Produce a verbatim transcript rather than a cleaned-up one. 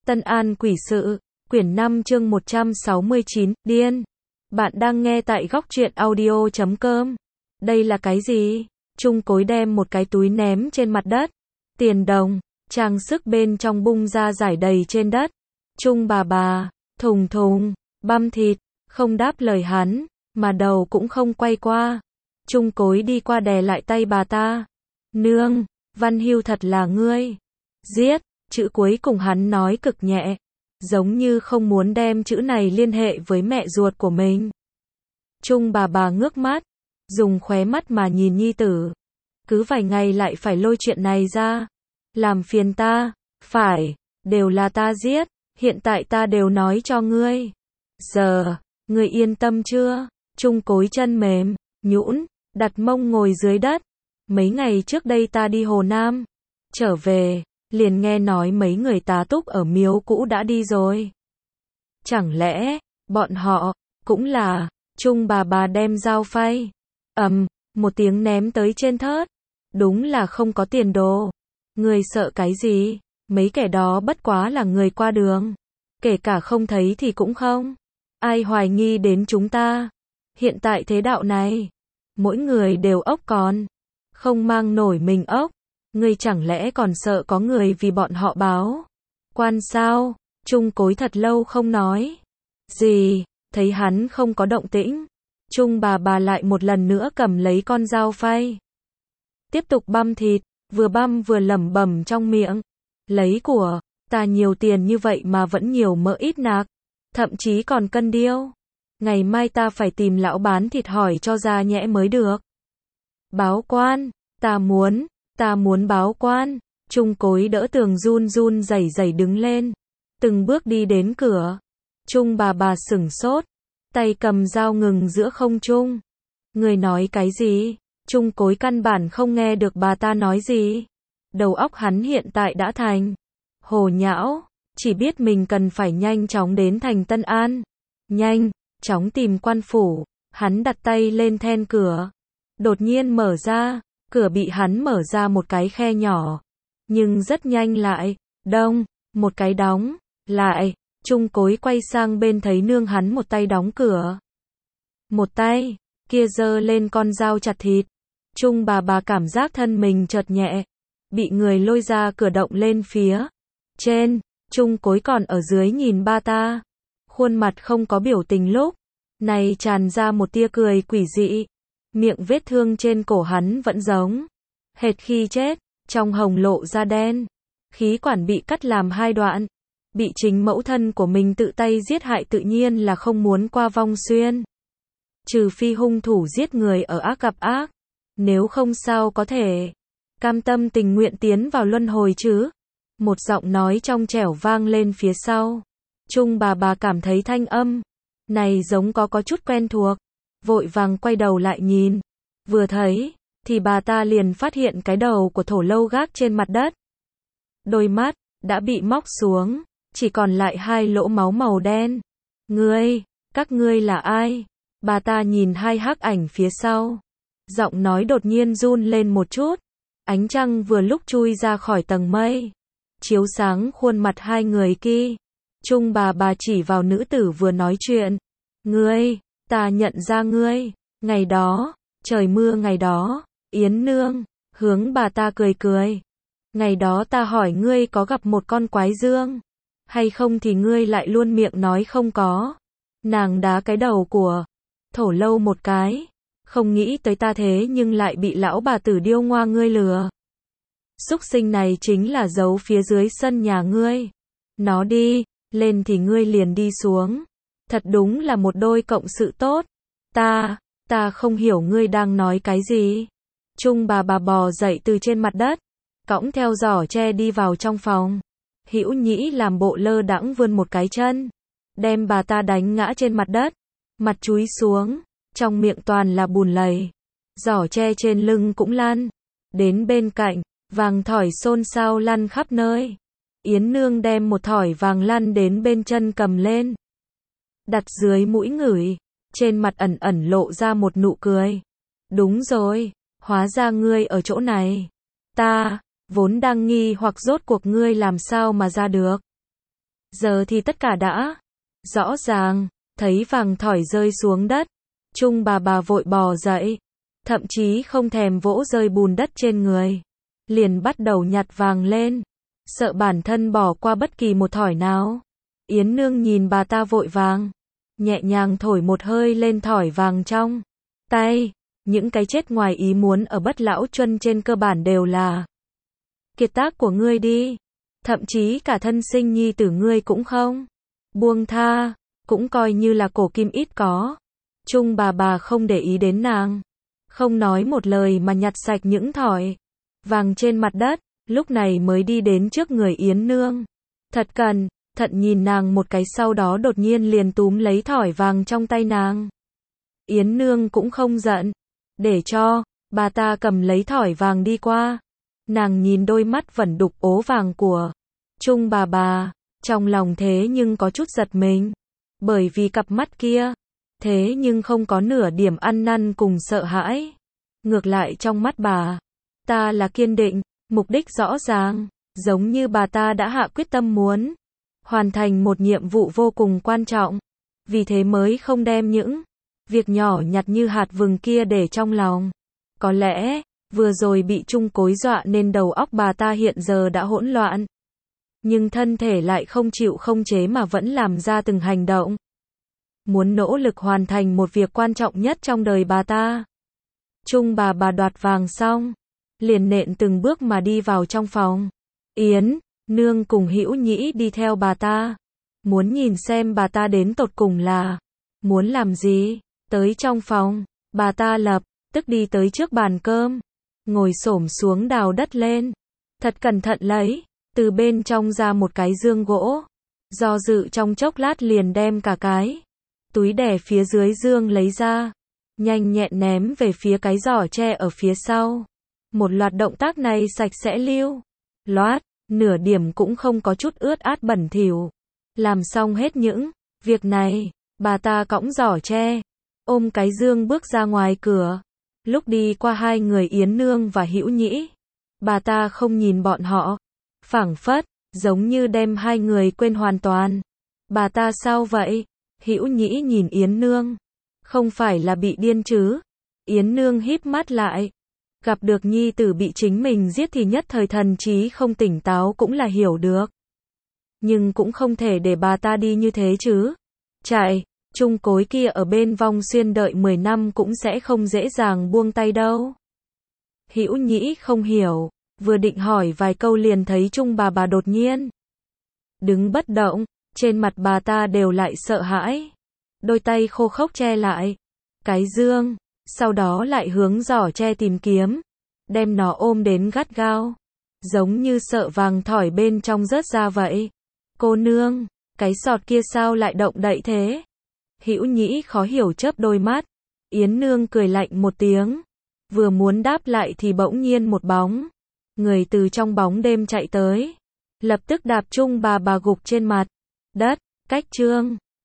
Tân An Quỷ Sự, quyển năm chương một trăm sáu mươi chín, điên. Bạn đang nghe tại góc truyện audio chấm com. Đây là cái gì? Trung Cối đem một cái túi ném trên mặt đất. Tiền đồng, trang sức bên trong bung ra rải đầy trên đất. Trung bà bà, thùng thùng, băm thịt, không đáp lời hắn, mà đầu cũng không quay qua. Trung Cối đi qua đè lại tay bà ta. Nương, Văn Hưu thật là ngươi. Giết, chữ cuối cùng hắn nói cực nhẹ, giống như không muốn đem chữ này liên hệ với mẹ ruột của mình. Trung bà bà ngước mắt, dùng khóe mắt mà nhìn nhi tử. Cứ vài ngày lại phải lôi chuyện này ra. Làm phiền ta, phải, đều là ta giết, hiện tại ta đều nói cho ngươi. Giờ, ngươi yên tâm chưa? Trung Cối chân mềm, nhũn, đặt mông ngồi dưới đất. Mấy ngày trước đây ta đi Hồ Nam, trở về, liền nghe nói mấy người tá túc ở miếu cũ đã đi rồi. Chẳng lẽ, bọn họ, cũng là, Trung bà bà đem dao phay, ầm, một tiếng ném tới trên thớt. Đúng là không có tiền đồ. Người sợ cái gì? Mấy kẻ đó bất quá là người qua đường. Kể cả không thấy thì cũng không. Ai hoài nghi đến chúng ta? Hiện tại thế đạo này, mỗi người đều ốc còn, không mang nổi mình ốc. Ngươi chẳng lẽ còn sợ có người vì bọn họ báo quan sao? Trung Cối thật lâu không nói gì, thấy hắn không có động tĩnh. Trung bà bà lại một lần nữa cầm lấy con dao phay, tiếp tục băm thịt, vừa băm vừa lẩm bẩm trong miệng. Lấy của ta nhiều tiền như vậy mà vẫn nhiều mỡ ít nạc, thậm chí còn cân điêu. Ngày mai ta phải tìm lão bán thịt hỏi cho ra nhẽ mới được. Báo quan, ta muốn, ta muốn báo quan. Trung Cối đỡ tường run run rẩy rẩy đứng lên, từng bước đi đến cửa. Trung bà bà sửng sốt, tay cầm dao ngừng giữa không trung. Người nói cái gì? Trung Cối căn bản không nghe được bà ta nói gì. Đầu óc hắn hiện tại đã thành hồ nhão, chỉ biết mình cần phải nhanh chóng đến thành Tân An, nhanh chóng tìm quan phủ. Hắn đặt tay lên then cửa, đột nhiên mở ra, cửa bị hắn mở ra một cái khe nhỏ, nhưng rất nhanh lại đông một cái đóng lại. Trung Cối quay sang bên thấy nương hắn một tay đóng cửa, một tay kia giơ lên con dao chặt thịt. Trung bà bà cảm giác thân mình chợt nhẹ, bị người lôi ra cửa động lên phía trên. Trung Cối còn ở dưới nhìn ba ta, khuôn mặt không có biểu tình, lúc này tràn ra một tia cười quỷ dị. Miệng vết thương trên cổ hắn vẫn giống hệt khi chết, trong hồng lộ ra đen, khí quản bị cắt làm hai đoạn. Bị chính mẫu thân của mình tự tay giết hại tự nhiên là không muốn qua vong xuyên. Trừ phi hung thủ giết người ở ác gặp ác, nếu không sao có thể cam tâm tình nguyện tiến vào luân hồi chứ? Một giọng nói trong trẻo vang lên phía sau. Trung bà bà cảm thấy thanh âm này giống có có chút quen thuộc, vội vàng quay đầu lại nhìn. Vừa thấy, thì bà ta liền phát hiện cái đầu của Thổ Lâu gác trên mặt đất. Đôi mắt đã bị móc xuống, chỉ còn lại hai lỗ máu màu đen. Ngươi, các ngươi là ai? Bà ta nhìn hai hắc ảnh phía sau, giọng nói đột nhiên run lên một chút. Ánh trăng vừa lúc chui ra khỏi tầng mây, chiếu sáng khuôn mặt hai người kia. Trung bà bà chỉ vào nữ tử vừa nói chuyện. Ngươi, ta nhận ra ngươi. Ngày đó, trời mưa ngày đó, Yến nương hướng bà ta cười cười. Ngày đó ta hỏi ngươi có gặp một con quái dương hay không thì ngươi lại luôn miệng nói không có. Nàng đá cái đầu của Thổ Lâu một cái, không nghĩ tới ta thế nhưng lại bị lão bà tử điêu ngoa ngươi lừa. Súc sinh này chính là giấu phía dưới sân nhà ngươi. Nó đi lên thì ngươi liền đi xuống. Thật đúng là một đôi cộng sự tốt. Ta, ta không hiểu ngươi đang nói cái gì. Trung bà bà bò dậy từ trên mặt đất, cõng theo giỏ tre đi vào trong phòng. Hữu Nhĩ làm bộ lơ đãng vươn một cái chân, đem bà ta đánh ngã trên mặt đất, mặt chúi xuống, trong miệng toàn là bùn lầy. Giỏ tre trên lưng cũng lăn đến bên cạnh, vàng thỏi xôn xao lăn khắp nơi. Yến nương đem một thỏi vàng lăn đến bên chân cầm lên, đặt dưới mũi ngửi, trên mặt ẩn ẩn lộ ra một nụ cười. Đúng rồi, hóa ra ngươi ở chỗ này. Ta vốn đang nghi hoặc rốt cuộc ngươi làm sao mà ra được. Giờ thì tất cả đã rõ ràng, thấy vàng thỏi rơi xuống đất. Trung bà bà vội bò dậy, thậm chí không thèm vỗ rơi bùn đất trên người. Liền bắt đầu nhặt vàng lên, sợ bản thân bỏ qua bất kỳ một thỏi nào. Yến Nương nhìn bà ta vội vàng, nhẹ nhàng thổi một hơi lên thỏi vàng trong tay. Những cái chết ngoài ý muốn ở Bất Lão Chuân trên cơ bản đều là kiệt tác của ngươi đi. Thậm chí cả thân sinh nhi tử ngươi cũng không buông tha, cũng coi như là cổ kim ít có. Trung bà bà không để ý đến nàng, không nói một lời mà nhặt sạch những thỏi vàng trên mặt đất, lúc này mới đi đến trước người Yến Nương. Thật cẩn thận nhìn nàng một cái, sau đó đột nhiên liền túm lấy thỏi vàng trong tay nàng. Yến Nương cũng không giận, để cho bà ta cầm lấy thỏi vàng đi qua. Nàng nhìn đôi mắt vẫn đục ố vàng của Trung bà bà, trong lòng thế nhưng có chút giật mình, bởi vì cặp mắt kia, thế nhưng không có nửa điểm ăn năn cùng sợ hãi. Ngược lại trong mắt bà ta là kiên định, mục đích rõ ràng, giống như bà ta đã hạ quyết tâm muốn hoàn thành một nhiệm vụ vô cùng quan trọng, vì thế mới không đem những việc nhỏ nhặt như hạt vừng kia để trong lòng. Có lẽ, vừa rồi bị Trung Cối dọa nên đầu óc bà ta hiện giờ đã hỗn loạn. Nhưng thân thể lại không chịu không chế mà vẫn làm ra từng hành động. Muốn nỗ lực hoàn thành một việc quan trọng nhất trong đời bà ta. Trung bà bà đoạt vàng xong, liền nện từng bước mà đi vào trong phòng. Yến Nương cùng Hữu Nhĩ đi theo bà ta, muốn nhìn xem bà ta đến tột cùng là muốn làm gì. Tới trong phòng, bà ta lập tức đi tới trước bàn cơm, ngồi xổm xuống đào đất lên, thật cẩn thận lấy từ bên trong ra một cái dương gỗ, do dự trong chốc lát liền đem cả cái túi đẻ phía dưới dương lấy ra, nhanh nhẹn ném về phía cái giỏ tre ở phía sau. Một loạt động tác này sạch sẽ lưu loát, nửa điểm cũng không có chút ướt át bẩn thỉu. Làm xong hết những việc này, bà ta cõng giỏ tre, ôm cái dương bước ra ngoài cửa. Lúc đi qua hai người Yến Nương và Hữu Nhĩ, bà ta không nhìn bọn họ, phảng phất giống như đem hai người quên hoàn toàn. Bà ta sao vậy? Hữu Nhĩ nhìn Yến Nương, không phải là bị điên chứ? Yến Nương híp mắt lại, gặp được nhi tử bị chính mình giết thì nhất thời thần trí không tỉnh táo cũng là hiểu được. Nhưng cũng không thể để bà ta đi như thế chứ. Chạy, Trung Cối kia ở bên Vong Xuyên đợi mười năm cũng sẽ không dễ dàng buông tay đâu. Hữu Nhĩ không hiểu, vừa định hỏi vài câu liền thấy Trung bà bà đột nhiên đứng bất động, trên mặt bà ta đều lại sợ hãi. Đôi tay khô khốc che lại cái dương, sau đó lại hướng giỏ tre tìm kiếm, đem nó ôm đến gắt gao, giống như sợ vàng thỏi bên trong rớt ra vậy. Cô nương, cái sọt kia sao lại động đậy thế? Hữu Nhĩ khó hiểu chớp đôi mắt. Yến Nương cười lạnh một tiếng, vừa muốn đáp lại thì bỗng nhiên một bóng người từ trong bóng đêm chạy tới, lập tức đạp Trung bà bà gục trên mặt đất. Cách chương